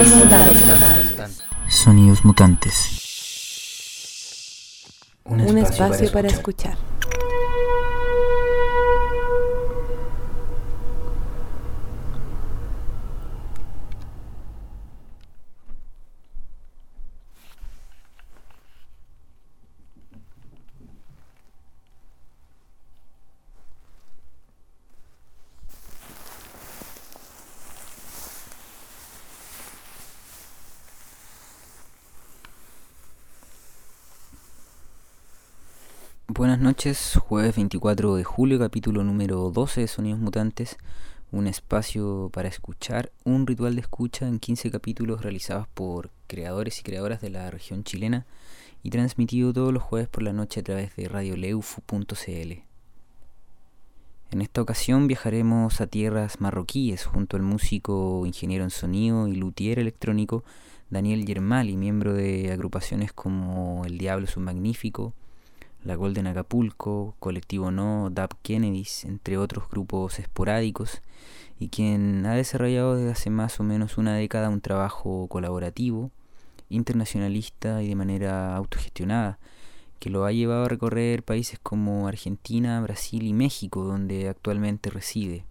Sonidos mutantes. Sonidos mutantes. Un espacio para escuchar. Buenas noches, jueves 24 de julio, capítulo número 12 de Sonidos Mutantes, un espacio para escuchar, un ritual de escucha en 15 capítulos realizados por creadores y creadoras de la región chilena y transmitido todos los jueves por la noche a través de radioleufu.cl. En esta ocasión viajaremos a tierras marroquíes junto al músico, ingeniero en sonido y luthier electrónico Daniel Yermali, miembro de agrupaciones como El Diablo es un Magnífico, La Golden Acapulco, Colectivo No, Dab Kennedys, entre otros grupos esporádicos, y quien ha desarrollado desde hace más o menos una década un trabajo colaborativo, internacionalista y de manera autogestionada, que lo ha llevado a recorrer países como Argentina, Brasil y México, donde actualmente reside.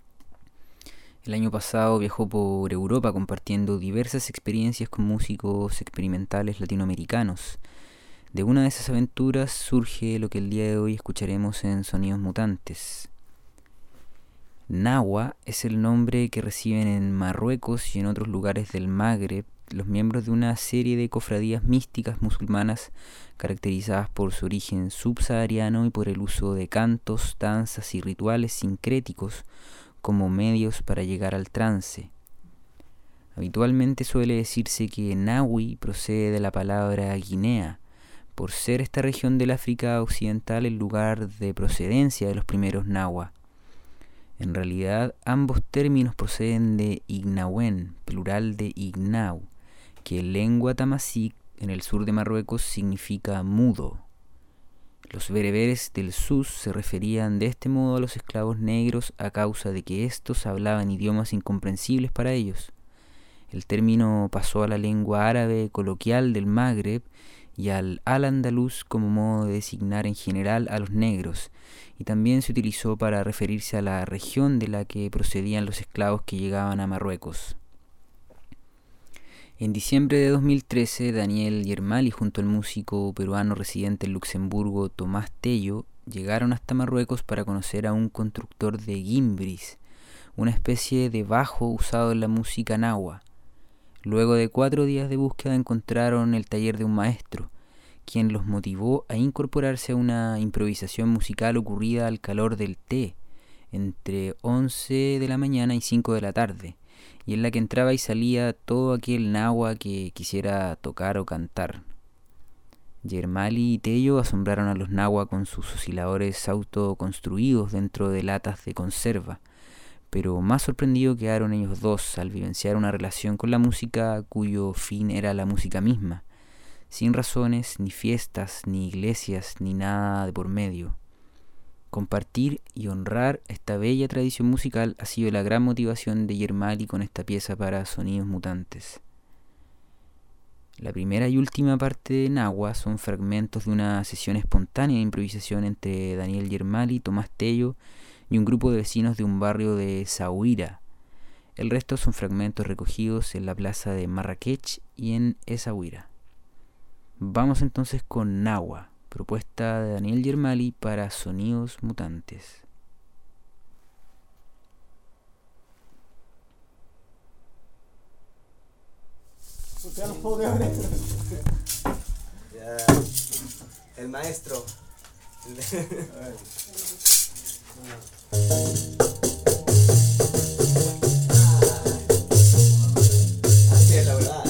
El año pasado viajó por Europa compartiendo diversas experiencias con músicos experimentales latinoamericanos. De una de esas aventuras surge lo que el día de hoy escucharemos en Sonidos Mutantes. Nahua es el nombre que reciben en Marruecos y en otros lugares del Magreb los miembros de una serie de cofradías místicas musulmanas caracterizadas por su origen subsahariano y por el uso de cantos, danzas y rituales sincréticos como medios para llegar al trance. Habitualmente suele decirse que Nahui procede de la palabra Guinea, por ser esta región del África Occidental el lugar de procedencia de los primeros Nahua. En realidad, ambos términos proceden de Ignawen, plural de Ignau, que en lengua tamasí en el sur de Marruecos significa mudo. Los bereberes del Sus se referían de este modo a los esclavos negros a causa de que éstos hablaban idiomas incomprensibles para ellos. El término pasó a la lengua árabe coloquial del Magreb y al andaluz como modo de designar en general a los negros, y también se utilizó para referirse a la región de la que procedían los esclavos que llegaban a Marruecos. En diciembre de 2013, Daniel Yermali junto al músico peruano residente en Luxemburgo, Tomás Tello, llegaron hasta Marruecos para conocer a un constructor de gimbris, una especie de bajo usado en la música nahua. Luego de 4 días de búsqueda encontraron el taller de un maestro, quien los motivó a incorporarse a una improvisación musical ocurrida al calor del té, entre 11 de la mañana y 5 de la tarde, y en la que entraba y salía todo aquel nahua que quisiera tocar o cantar. Yermali y Tello asombraron a los nahua con sus osciladores autoconstruidos dentro de latas de conserva, pero más sorprendidos quedaron ellos dos al vivenciar una relación con la música cuyo fin era la música misma, sin razones, ni fiestas, ni iglesias, ni nada de por medio. Compartir y honrar esta bella tradición musical ha sido la gran motivación de Yermali con esta pieza para Sonidos Mutantes. La primera y última parte de Nahua son fragmentos de una sesión espontánea de improvisación entre Daniel Yermali, Tomás Tello y un grupo de vecinos de un barrio de Essaouira. El resto son fragmentos recogidos en la plaza de Marrakech y en Essaouira. Vamos entonces con Nahua, propuesta de Daniel Yermali para Sonidos Mutantes. El maestro. Así es la verdad.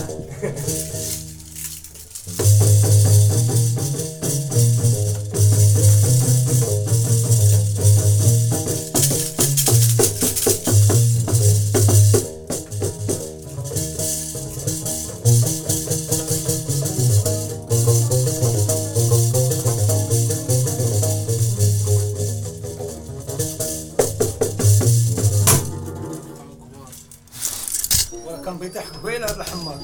كان بيطيح قبيله الحمار.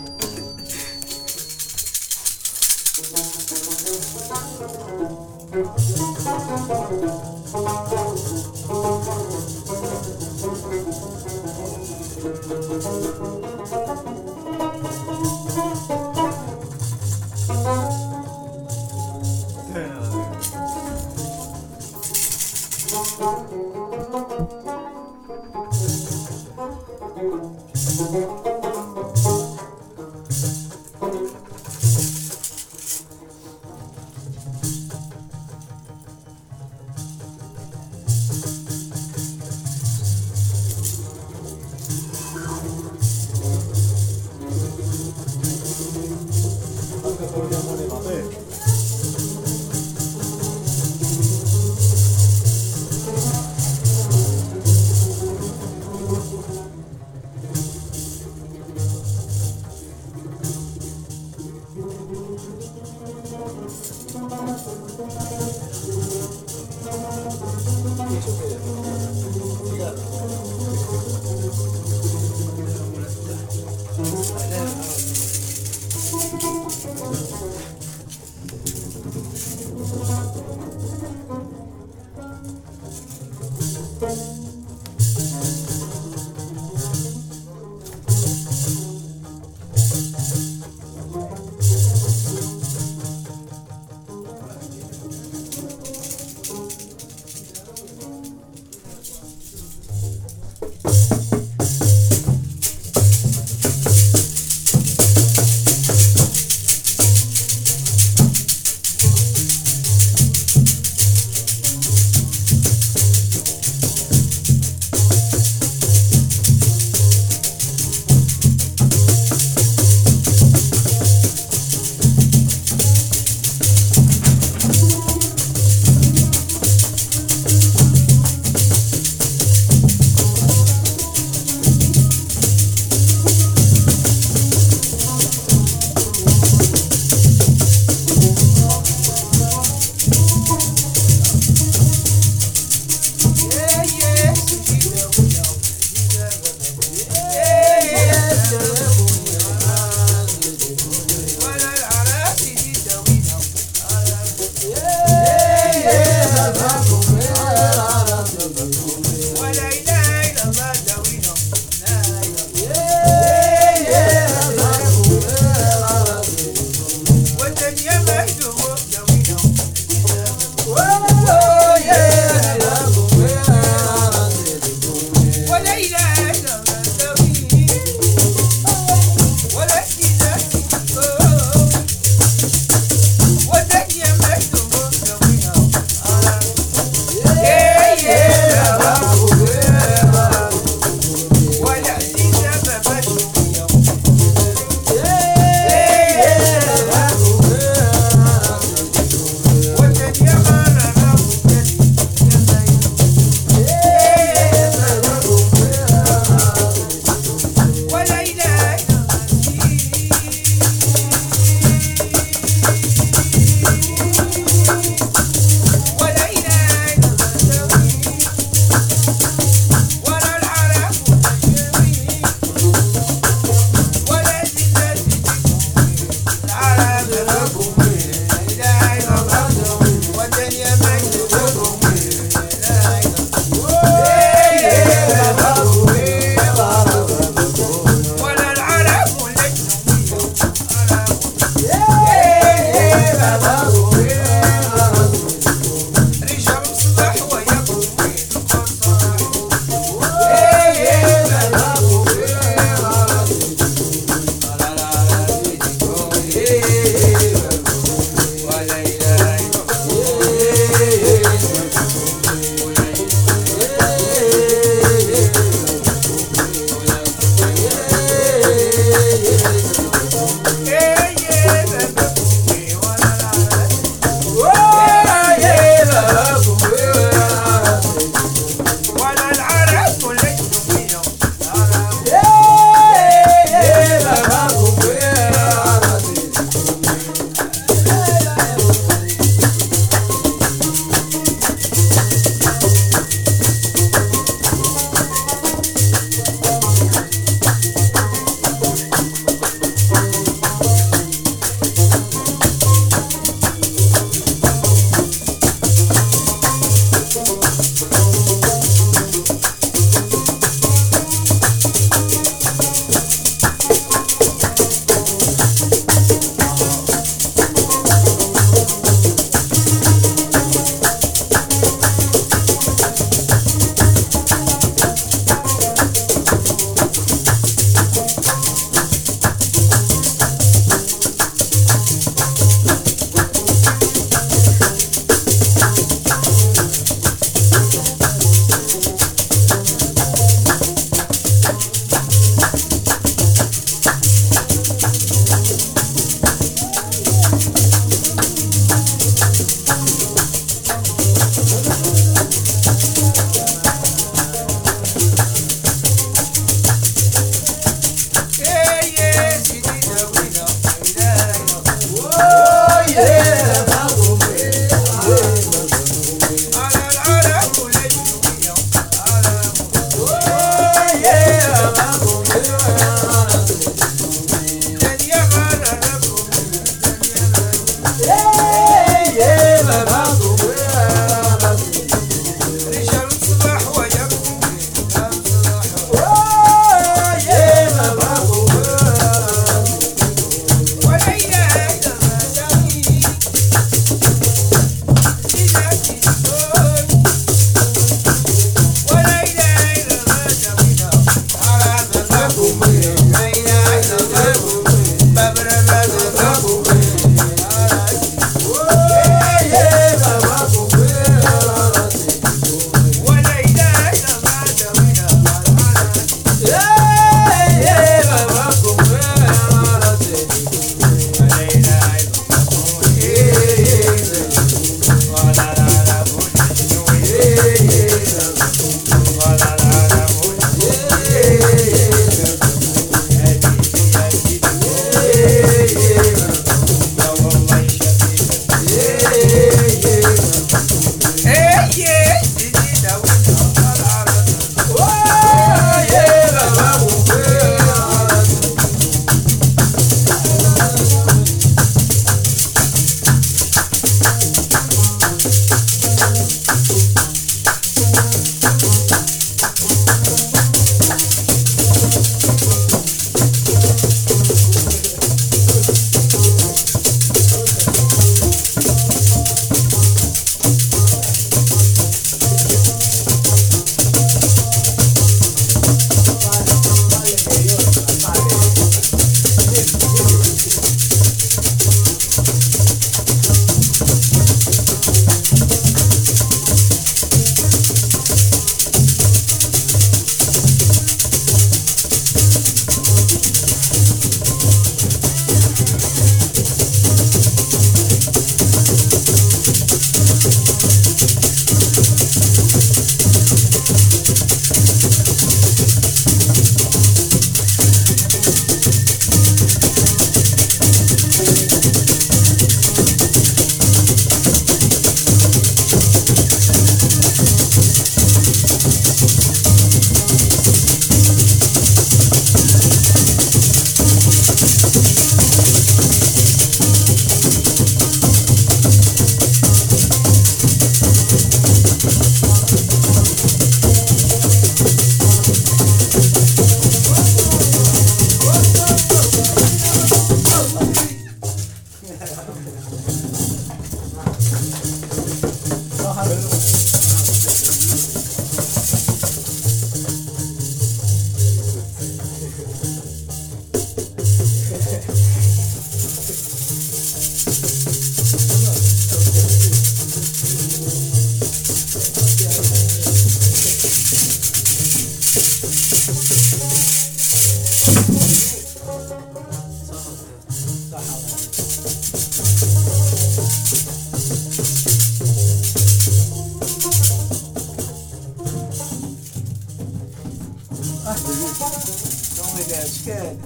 نومي شكال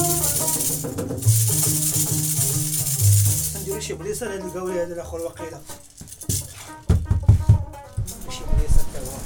نديرو شي بليصه لهاد القوي هذا الاخر وقيله شي بليصه حتى هو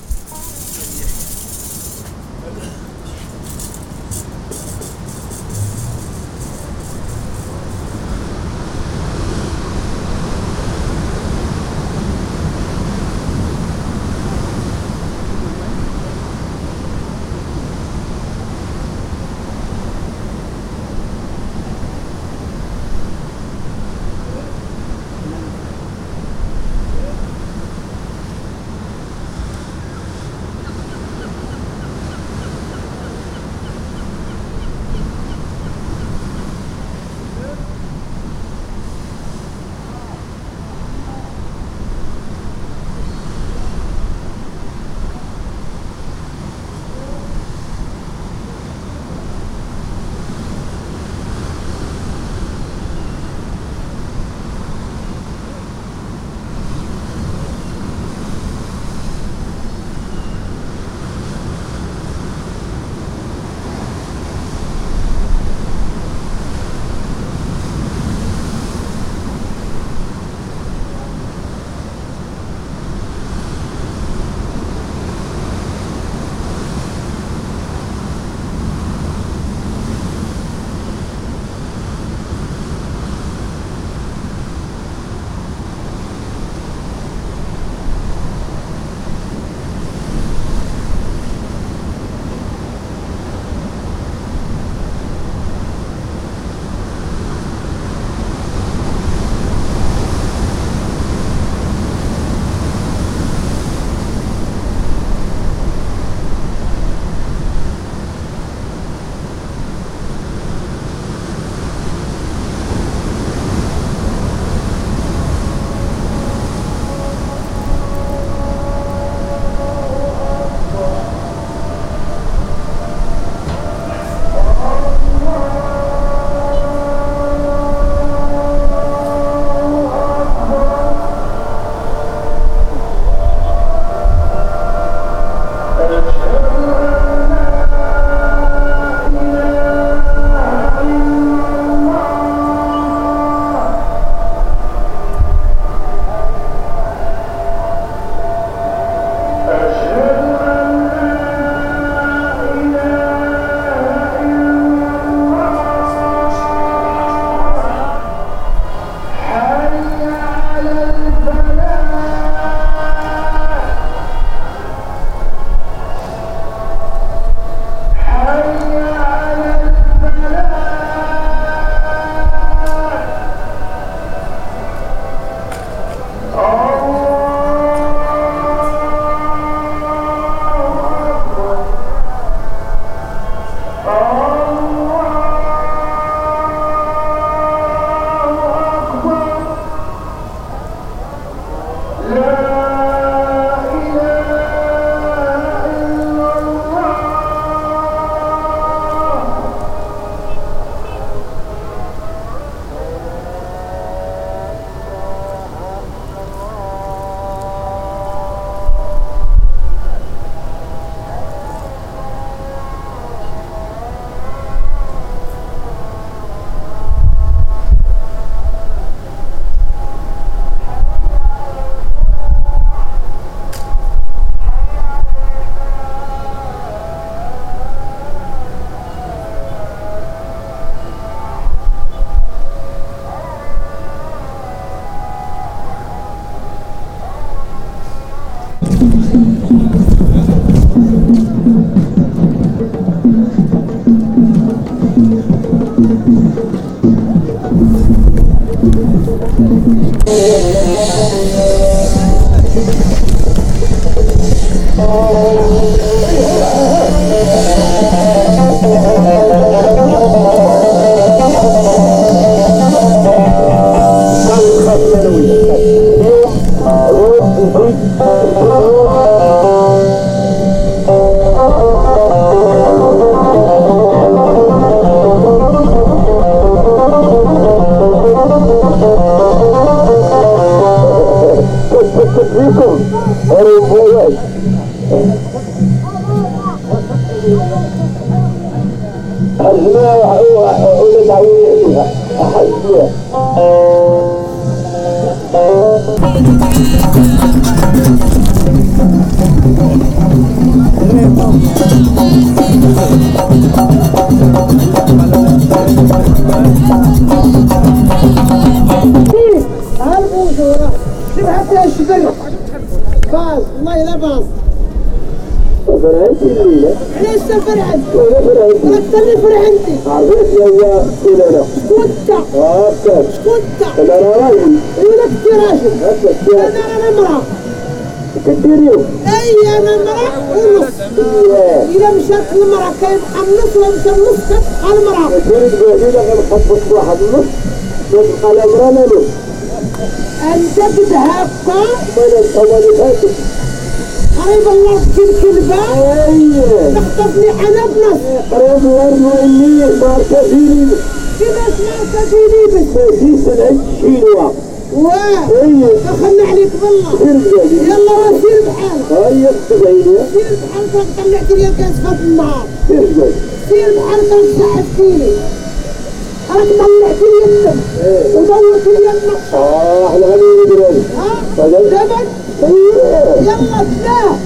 الله لا باص فرحت الليلة ليش فرحت؟ ولا فرحت رتلي فرحتي عرفت يا كلنا كنت أكثر كنت أنا راجل يقولك كثير راشد أكثر أنا امرأة كثير يوم أي أنا امرأة ونص إذا مشت المرأة كيف حنص ومشى النص كيف المرأة كثير تقولي لك الخط واحد نص نبقى الأمر له أنت بدها من الأول فاتت قريب الله كل كلبة أيه تخطفني أنا بنص قريب ورنو إني ماركة فيني كذا اسمعك فيني بس مسيس العيش شيلوا واه أيه دخلنا عليك بالله كثير قولي يلا وسير بحالك أيه تبعيني سير بحالك طلعت لي الكاس فات النهار كثير قولي سير بحالك ساعدتيني أنا طلعت لي الدم ودورت لي النقص احنا غني دلوقتي ها دبل يلا تنام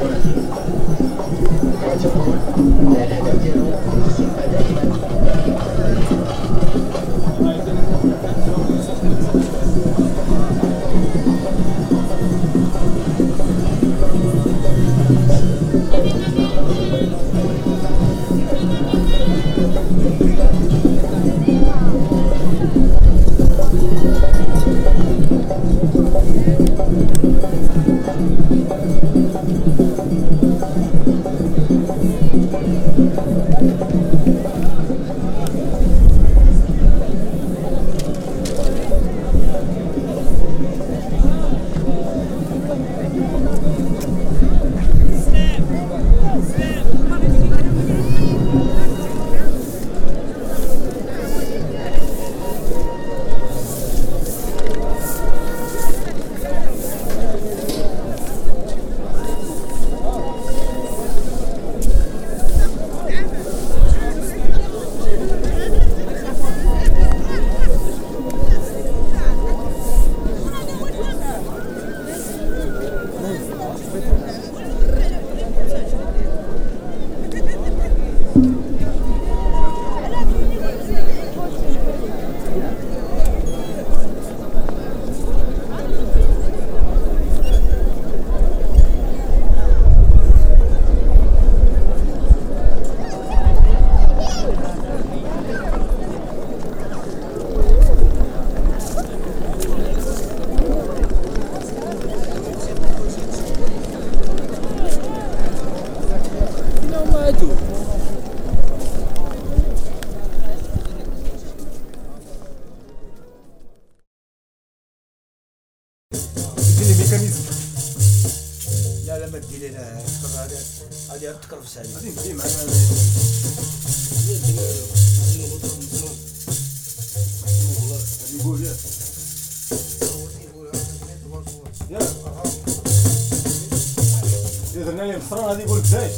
ما تديري لها هذه تكرف سعيد هذه معنا يقول يا إذا نالي مصران هذه يقول كذاش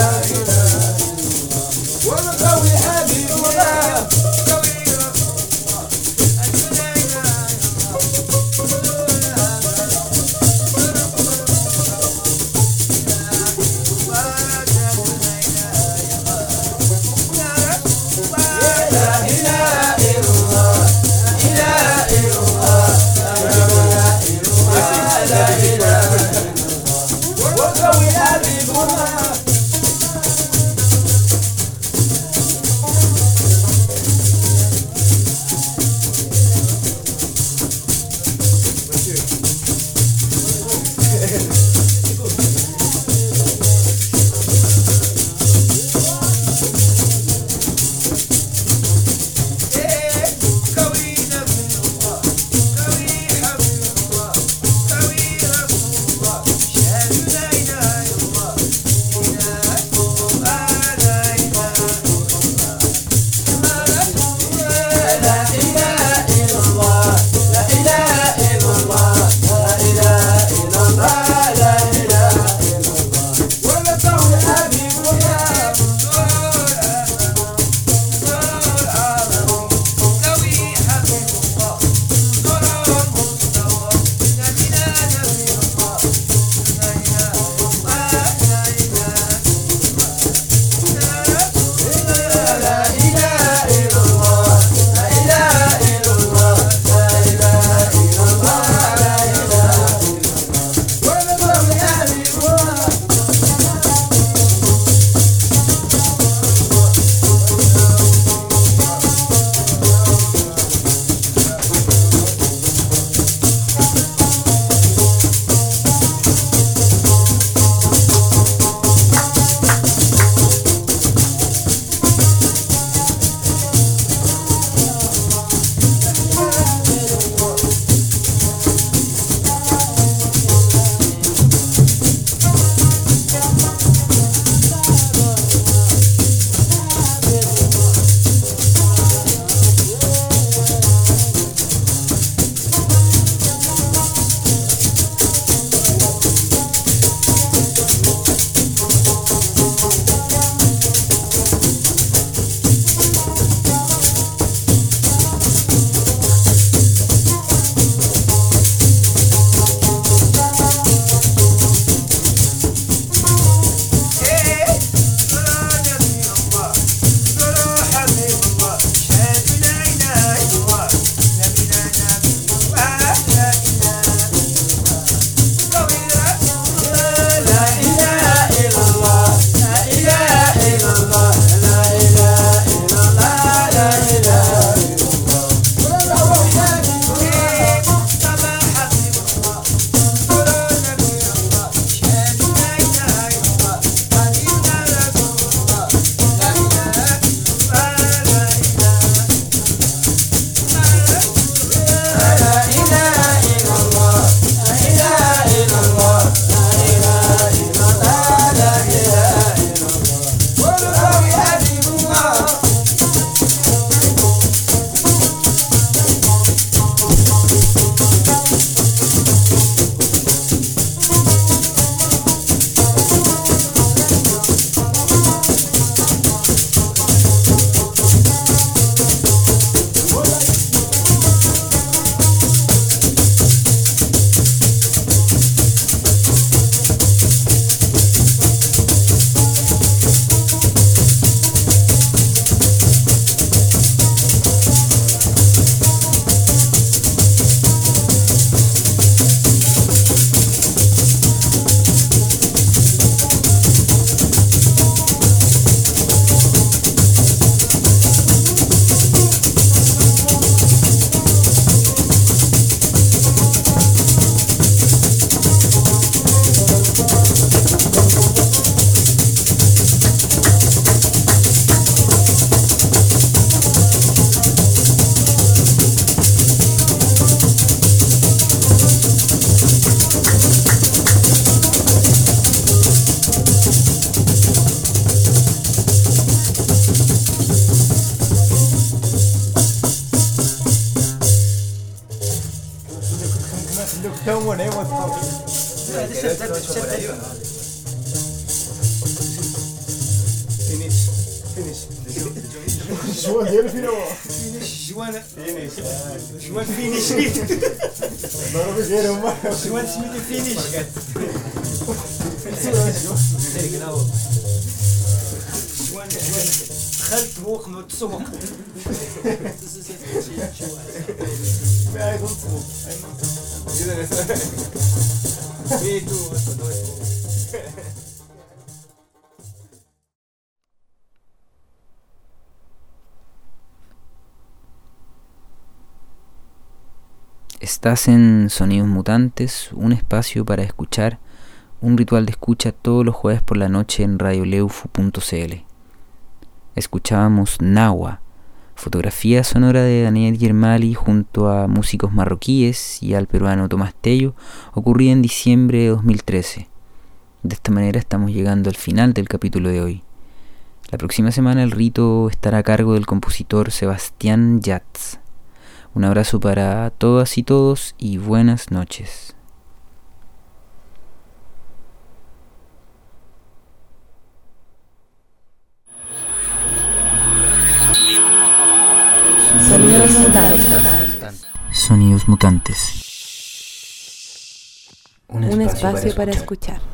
병원에 못 하고. Por ahí, ¿no? شوان ديال فينا شوان فينيش ضربي غير هما شوان سميتو فينيش شوان دخلت موق نو تسوق ما يكون تسوق Estás en Sonidos Mutantes, un espacio para escuchar, un ritual de escucha todos los jueves por la noche en radioleufu.cl. Escuchábamos Nahua, fotografía sonora de Daniel Yermali junto a músicos marroquíes y al peruano Tomás Tello, ocurrida en diciembre de 2013. De esta manera estamos llegando al final del capítulo de hoy. La próxima semana el rito estará a cargo del compositor Sebastián Yats. Un abrazo para todas y todos y buenas noches. Sonidos mutantes. Sonidos Mutantes. Un espacio para escuchar.